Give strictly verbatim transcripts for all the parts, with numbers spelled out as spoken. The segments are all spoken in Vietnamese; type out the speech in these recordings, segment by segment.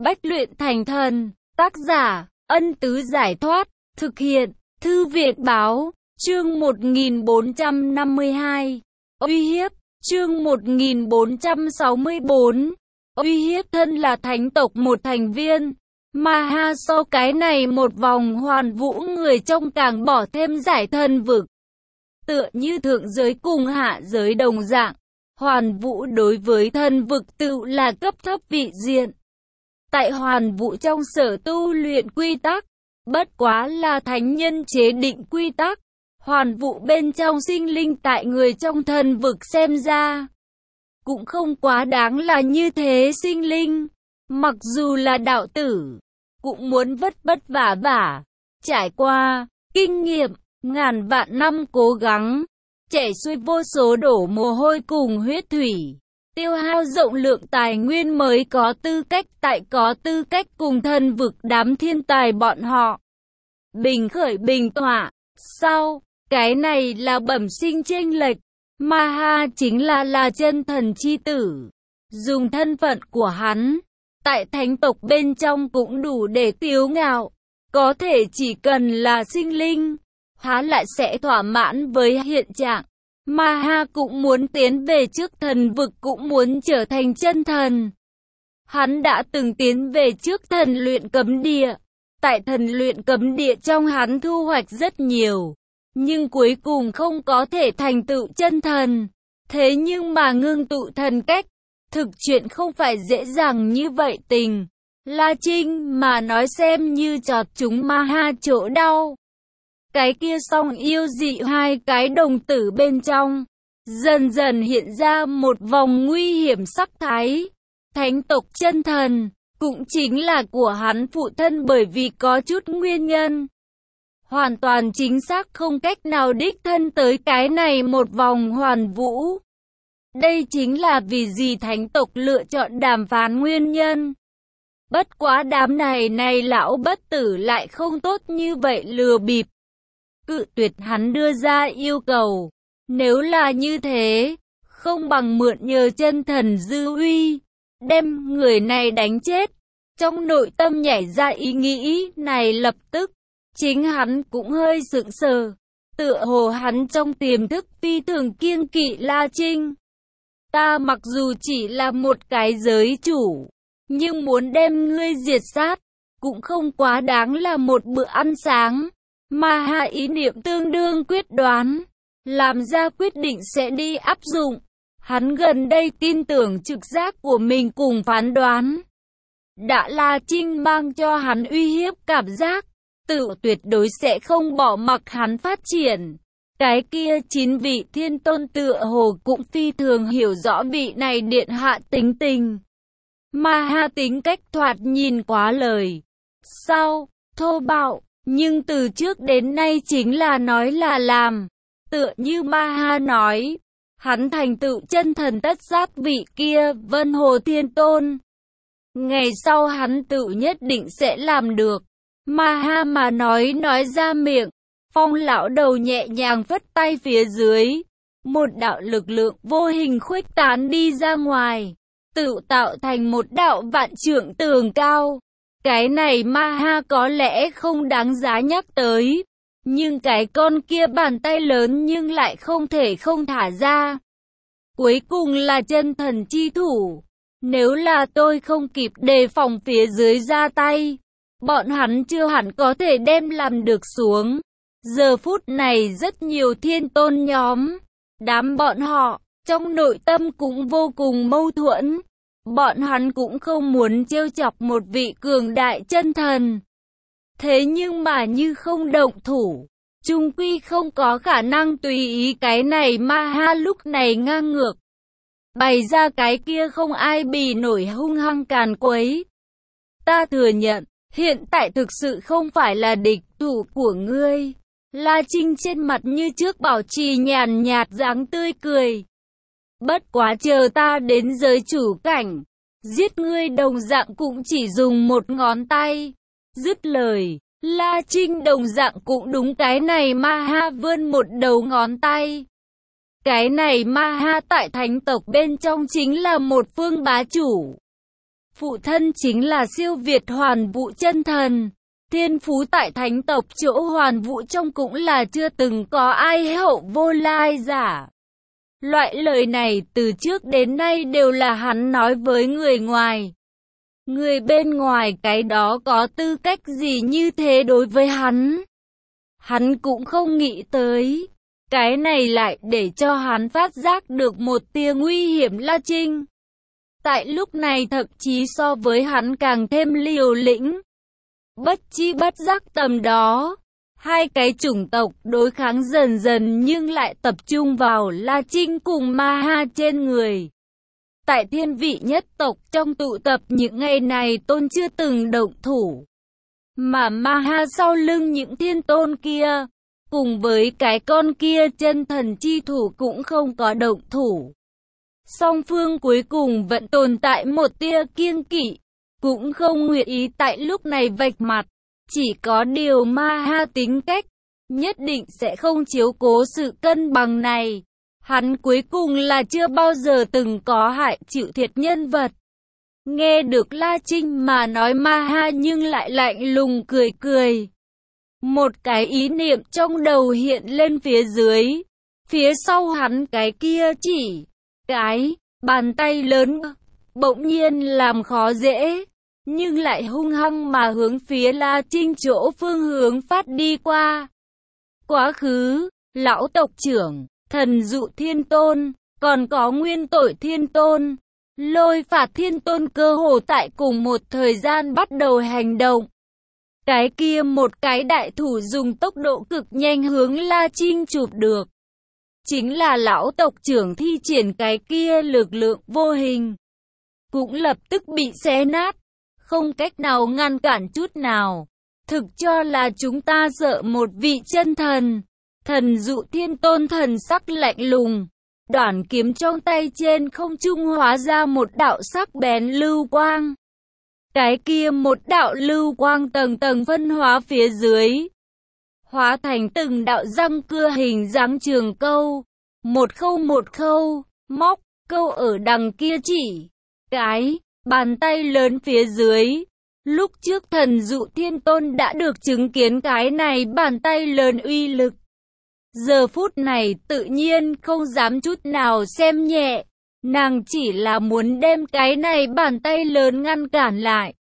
Bách luyện thành thần. Tác giả, Ân Tứ Giải Thoát. Thực hiện, Thư viện Báo. Chương một nghìn bốn trăm năm mươi hai. Uy hiếp. Chương một nghìn bốn trăm sáu mươi tư. Uy hiếp. Thân là thánh tộc một thành viên. Maha sau cái này một vòng hoàn vũ người trong càng bỏ thêm giải thân vực. Tựa như thượng giới cùng hạ giới đồng dạng. Hoàn vũ đối với thân vực tự là cấp thấp vị diện. Tại hoàn vũ trong sở tu luyện quy tắc, bất quá là thánh nhân chế định quy tắc. Hoàn vũ bên trong sinh linh tại người trong thân vực xem ra, cũng không quá đáng là như thế sinh linh. Mặc dù là đạo tử, cũng muốn vất vất vả vả, trải qua, kinh nghiệm, ngàn vạn năm cố gắng, chảy xuôi vô số đổ mồ hôi cùng huyết thủy, tiêu hao rộng lượng tài nguyên mới có tư cách tại có tư cách cùng thân vực đám thiên tài bọn họ. Bình khởi bình tọa, sau, cái này là bẩm sinh chênh lệch, Maha chính là là chân thần chi tử, dùng thân phận của hắn, tại thánh tộc bên trong cũng đủ để kiêu ngạo, có thể chỉ cần là sinh linh, há lại sẽ thỏa mãn với hiện trạng. Maha cũng muốn tiến về trước thần vực, cũng muốn trở thành chân thần. Hắn đã từng tiến về trước thần luyện cấm địa. Tại thần luyện cấm địa trong hắn thu hoạch rất nhiều, nhưng cuối cùng không có thể thành tựu chân thần. Thế nhưng mà ngưng tụ thần cách, thực chuyện không phải dễ dàng như vậy tình. La Trinh mà nói xem như chọt chúng Maha chỗ đau. Cái kia song yêu dị hai cái đồng tử bên trong, dần dần hiện ra một vòng nguy hiểm sắc thái. Thánh tộc chân thần, cũng chính là của hắn phụ thân bởi vì có chút nguyên nhân. Hoàn toàn chính xác không cách nào đích thân tới cái này một vòng hoàn vũ. Đây chính là vì gì thánh tộc lựa chọn đàm phán nguyên nhân. Bất quá đám này này lão bất tử lại không tốt như vậy lừa bịp. Cự tuyệt hắn đưa ra yêu cầu. Nếu là như thế, không bằng mượn nhờ chân thần dư uy, đem người này đánh chết. Trong nội tâm nhảy ra ý nghĩ này lập tức, chính hắn cũng hơi sững sờ. Tựa hồ hắn trong tiềm thức phi thường kiêng kỵ La Trinh. Ta mặc dù chỉ là một cái giới chủ, nhưng muốn đem ngươi diệt sát, cũng không quá đáng là một bữa ăn sáng. Maha ý niệm tương đương quyết đoán, làm ra quyết định sẽ đi áp dụng. Hắn gần đây tin tưởng trực giác của mình cùng phán đoán. Đã La Trinh mang cho hắn uy hiếp cảm giác, tự tuyệt đối sẽ không bỏ mặc hắn phát triển. Cái kia chín vị thiên tôn tựa hồ cũng phi thường hiểu rõ vị này điện hạ tính tình. Maha tính cách thoạt nhìn quá lời sau, thô bạo, nhưng từ trước đến nay chính là nói là làm. Tựa như Maha nói, hắn thành tựu chân thần tất sát vị kia Vân Hồ Thiên Tôn. Ngày sau hắn tự nhất định sẽ làm được. Maha mà nói nói ra miệng, Phong lão đầu nhẹ nhàng phất tay phía dưới. Một đạo lực lượng vô hình khuếch tán đi ra ngoài, tự tạo thành một đạo vạn trượng tường cao. Cái này Maha có lẽ không đáng giá nhắc tới, nhưng cái con kia bàn tay lớn nhưng lại không thể không thả ra. Cuối cùng là chân thần chi thủ. Nếu là tôi không kịp đề phòng phía dưới ra tay, bọn hắn chưa hẳn có thể đem làm được xuống. Giờ phút này rất nhiều thiên tôn nhóm, đám bọn họ, trong nội tâm cũng vô cùng mâu thuẫn. Bọn hắn cũng không muốn trêu chọc một vị cường đại chân thần. Thế nhưng mà như không động thủ, chung quy không có khả năng tùy ý cái này Maha lúc này ngang ngược. Bày ra cái kia không ai bì nổi hung hăng càn quấy. Ta thừa nhận, hiện tại thực sự không phải là địch thủ của ngươi. La Trinh trên mặt như trước bảo trì nhàn nhạt dáng tươi cười. Bất quá chờ ta đến giới chủ cảnh, giết ngươi đồng dạng cũng chỉ dùng một ngón tay. Dứt lời, La Trinh đồng dạng cũng đúng cái này Maha vươn một đầu ngón tay. Cái này Maha tại thánh tộc bên trong chính là một phương bá chủ. Phụ thân chính là siêu việt hoàn vũ chân thần. Thiên phú tại thánh tộc chỗ hoàn vũ trong cũng là chưa từng có ai hậu vô lai giả. Loại lời này từ trước đến nay đều là hắn nói với người ngoài. Người bên ngoài cái đó có tư cách gì như thế đối với hắn? Hắn cũng không nghĩ tới. Cái này lại để cho hắn phát giác được một tia nguy hiểm. La Trinh tại lúc này thậm chí so với hắn càng thêm liều lĩnh. Bất chi bất giác tầm đó, hai cái chủng tộc đối kháng dần dần nhưng lại tập trung vào La Trinh cùng Ma Ha trên người. Tại thiên vị nhất tộc trong tụ tập những ngày này tôn chưa từng động thủ. Mà Ma Ha sau lưng những thiên tôn kia, cùng với cái con kia chân thần chi thủ cũng không có động thủ. Song phương cuối cùng vẫn tồn tại một tia kiêng kỵ, cũng không nguyện ý tại lúc này vạch mặt. Chỉ có điều Ma Ha tính cách, nhất định sẽ không chiếu cố sự cân bằng này. Hắn cuối cùng là chưa bao giờ từng có hại chịu thiệt nhân vật. Nghe được La Trinh mà nói Ma Ha nhưng lại lạnh lùng cười cười. Một cái ý niệm trong đầu hiện lên phía dưới. Phía sau hắn cái kia chỉ cái bàn tay lớn bỗng nhiên làm khó dễ, nhưng lại hung hăng mà hướng phía La Trinh chỗ phương hướng phát đi qua. Quá khứ, lão tộc trưởng, thần dụ thiên tôn, còn có nguyên tội thiên tôn, lôi phạt thiên tôn cơ hồ tại cùng một thời gian bắt đầu hành động. Cái kia một cái đại thủ dùng tốc độ cực nhanh hướng La Trinh chụp được. Chính là lão tộc trưởng thi triển cái kia lực lượng vô hình. Cũng lập tức bị xé nát. Không cách nào ngăn cản chút nào. Thực cho là chúng ta sợ một vị chân thần. Thần dụ thiên tôn thần sắc lạnh lùng. Đoản kiếm trong tay trên không trung hóa ra một đạo sắc bén lưu quang. Cái kia một đạo lưu quang tầng tầng phân hóa phía dưới. Hóa thành từng đạo răng cưa hình dáng trường câu. Một khâu một khâu, móc, câu ở đằng kia chỉ. Cái, bàn tay lớn phía dưới. Lúc trước thần dụ thiên tôn đã được chứng kiến cái này bàn tay lớn uy lực. Giờ phút này tự nhiên không dám chút nào xem nhẹ. Nàng chỉ là muốn đem cái này bàn tay lớn ngăn cản lại.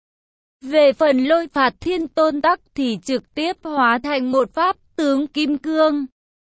Về phần lôi phạt thiên tôn tắc thì trực tiếp hóa thành một pháp tướng kim cương.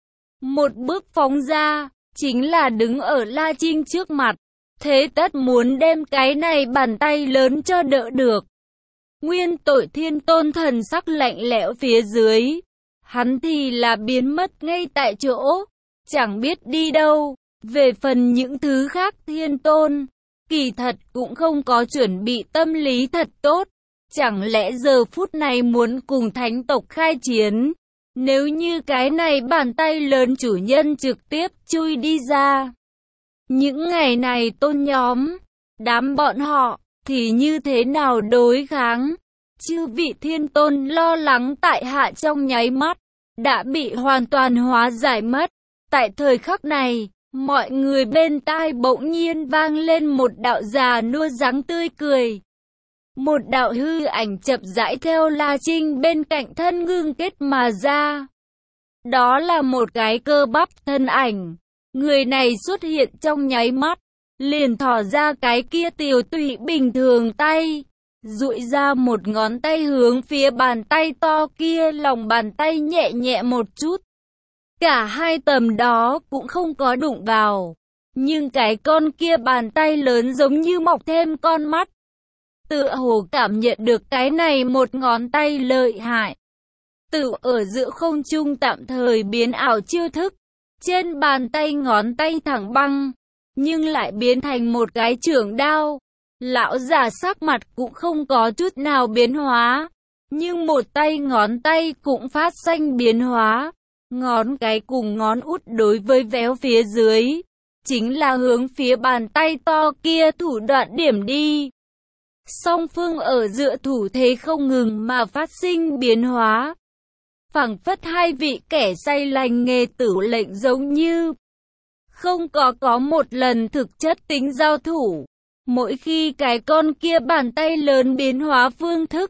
Một bước phóng ra, chính là đứng ở La Trinh trước mặt. Thế tất muốn đem cái này bàn tay lớn cho đỡ được. Nguyên tội thiên tôn thần sắc lạnh lẽo phía dưới. Hắn thì là biến mất ngay tại chỗ, chẳng biết đi đâu. Về phần những thứ khác thiên tôn, kỳ thật cũng không có chuẩn bị tâm lý thật tốt. Chẳng lẽ giờ phút này muốn cùng thánh tộc khai chiến? Nếu như cái này bàn tay lớn chủ nhân trực tiếp chui đi ra. Những ngày này tôn nhóm, đám bọn họ, thì như thế nào đối kháng? Chư vị thiên tôn lo lắng tại hạ trong nháy mắt, đã bị hoàn toàn hóa giải mất. Tại thời khắc này, mọi người bên tai bỗng nhiên vang lên một đạo già nua dáng tươi cười. Một đạo hư ảnh chậm rãi theo La Trinh bên cạnh thân ngưng kết mà ra. Đó là một cái cơ bắp thân ảnh. Người này xuất hiện trong nháy mắt, liền thò ra cái kia tiều tụy bình thường tay. Duỗi ra một ngón tay hướng phía bàn tay to kia, lòng bàn tay nhẹ nhẹ một chút. Cả hai tầm đó cũng không có đụng vào. Nhưng cái con kia bàn tay lớn giống như mọc thêm con mắt. Tựa hồ cảm nhận được cái này một ngón tay lợi hại. Tự ở giữa không trung tạm thời biến ảo chiêu thức. Trên bàn tay ngón tay thẳng băng, nhưng lại biến thành một cái chưởng đao. Lão già sắc mặt cũng không có chút nào biến hóa. Nhưng một tay ngón tay cũng phát sinh biến hóa. Ngón cái cùng ngón út đối với véo phía dưới. Chính là hướng phía bàn tay to kia thủ đoạn điểm đi. Song phương ở giữa thủ thế không ngừng mà phát sinh biến hóa. Phảng phất hai vị kẻ say lành nghề tử lệnh giống như không có có một lần thực chất tính giao thủ. Mỗi khi cái con kia bàn tay lớn biến hóa phương thức,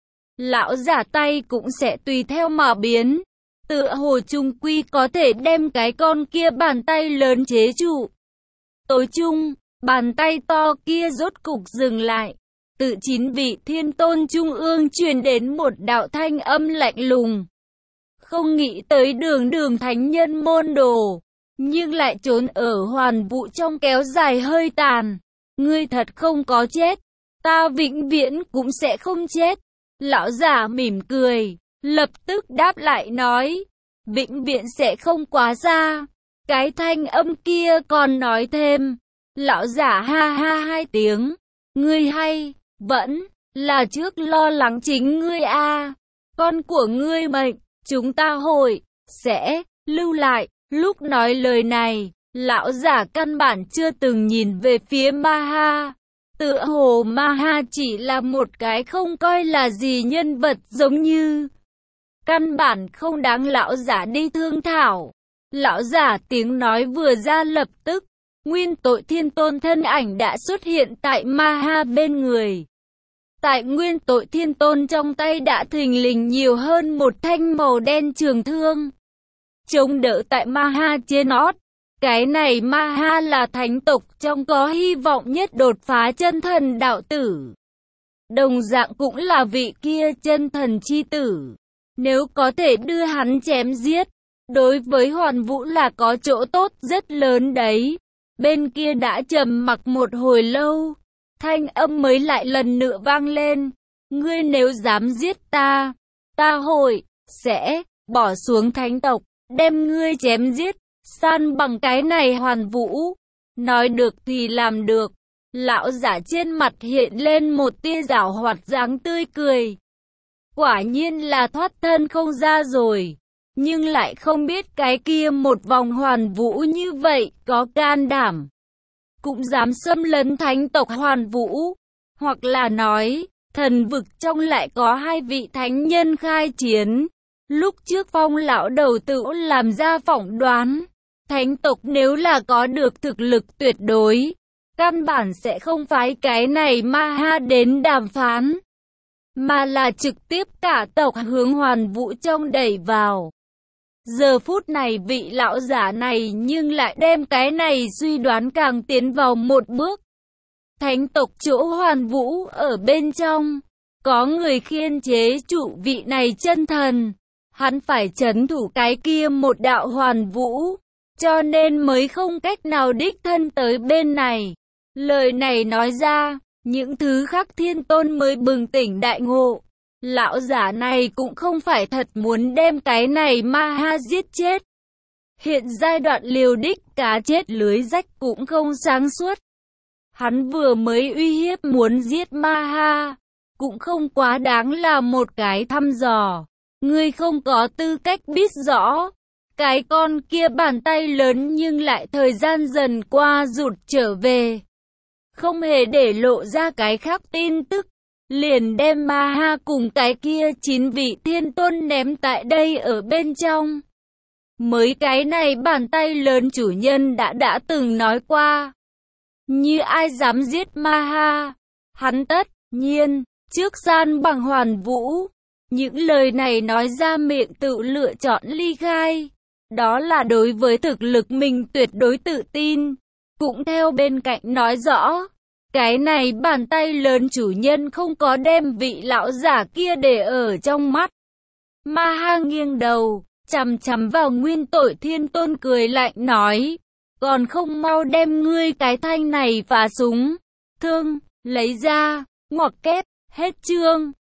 lão giả tay cũng sẽ tùy theo mà biến. Tựa hồ chung quy có thể đem cái con kia bàn tay lớn chế trụ. Tối chung, bàn tay to kia rốt cục dừng lại. Tự chín vị thiên tôn trung ương truyền đến một đạo thanh âm lạnh lùng. Không nghĩ tới đường đường thánh nhân môn đồ, nhưng lại trốn ở hoàn vũ trong kéo dài hơi tàn. Ngươi thật không có chết, ta vĩnh viễn cũng sẽ không chết. Lão giả mỉm cười, lập tức đáp lại nói, vĩnh viễn sẽ không quá xa. Cái thanh âm kia còn nói thêm, lão giả ha ha hai tiếng, ngươi hay, vẫn là trước lo lắng chính ngươi a. Con của ngươi mệnh, chúng ta hội, sẽ, lưu lại. Lúc nói lời này, lão giả căn bản chưa từng nhìn về phía Ma-ha. Tựa hồ Ma-ha chỉ là một cái không coi là gì nhân vật giống như. Căn bản không đáng lão giả đi thương thảo. Lão giả tiếng nói vừa ra lập tức, nguyên tội thiên tôn thân ảnh đã xuất hiện tại Ma-ha bên người. Tại nguyên tội thiên tôn trong tay đã thình lình nhiều hơn một thanh màu đen trường thương. Chống đỡ tại Ma-ha trên ót. Cái này Ma-ha là thánh tộc trong có hy vọng nhất đột phá chân thần đạo tử. Đồng dạng cũng là vị kia chân thần chi tử. Nếu có thể đưa hắn chém giết, đối với Hoàn Vũ là có chỗ tốt rất lớn đấy. Bên kia đã trầm mặc một hồi lâu, thanh âm mới lại lần nữa vang lên. Ngươi nếu dám giết ta, ta hội, sẽ, bỏ xuống thánh tộc, đem ngươi chém giết, san bằng cái này Hoàn Vũ. Nói được thì làm được. Lão giả trên mặt hiện lên một tia giảo hoạt dáng tươi cười. Quả nhiên là thoát thân không ra rồi. Nhưng lại không biết cái kia một vòng Hoàn Vũ như vậy có can đảm, cũng dám xâm lấn thánh tộc Hoàn Vũ. Hoặc là nói, thần vực trong lại có hai vị thánh nhân khai chiến. Lúc trước Phong lão đầu tử làm ra phỏng đoán, thánh tộc nếu là có được thực lực tuyệt đối, căn bản sẽ không phái cái này Ma-ha đến đàm phán, mà là trực tiếp cả tộc hướng Hoàn Vũ trong đẩy vào. Giờ phút này vị lão giả này nhưng lại đem cái này suy đoán càng tiến vào một bước. Thánh tộc chỗ Hoàn Vũ ở bên trong, có người khiên chế chủ vị này chân thần. Hắn phải trấn thủ cái kia một đạo Hoàn Vũ, cho nên mới không cách nào đích thân tới bên này. Lời này nói ra, những thứ khác thiên tôn mới bừng tỉnh đại ngộ. Lão giả này cũng không phải thật muốn đem cái này Ma-ha giết chết. Hiện giai đoạn liều đích cá chết lưới rách cũng không sáng suốt. Hắn vừa mới uy hiếp muốn giết Ma-ha, cũng không quá đáng là một cái thăm dò. Ngươi không có tư cách biết rõ. Cái con kia bàn tay lớn nhưng lại thời gian dần qua rụt trở về. Không hề để lộ ra cái khác tin tức. Liền đem Ma-ha cùng cái kia chín vị thiên tôn ném tại đây ở bên trong. Mới cái này bàn tay lớn chủ nhân đã đã từng nói qua. Như ai dám giết Ma-ha, hắn tất nhiên trước san bằng Hoàn Vũ. Những lời này nói ra miệng tự lựa chọn ly khai. Đó là đối với thực lực mình tuyệt đối tự tin. Cũng theo bên cạnh nói rõ, cái này bàn tay lớn chủ nhân không có đem vị lão giả kia để ở trong mắt. Ma-ha nghiêng đầu, chằm chằm vào nguyên tội thiên tôn cười lạnh nói, còn không mau đem ngươi cái thanh này phá súng, thương, lấy ra, ngoặc kép, hết chương.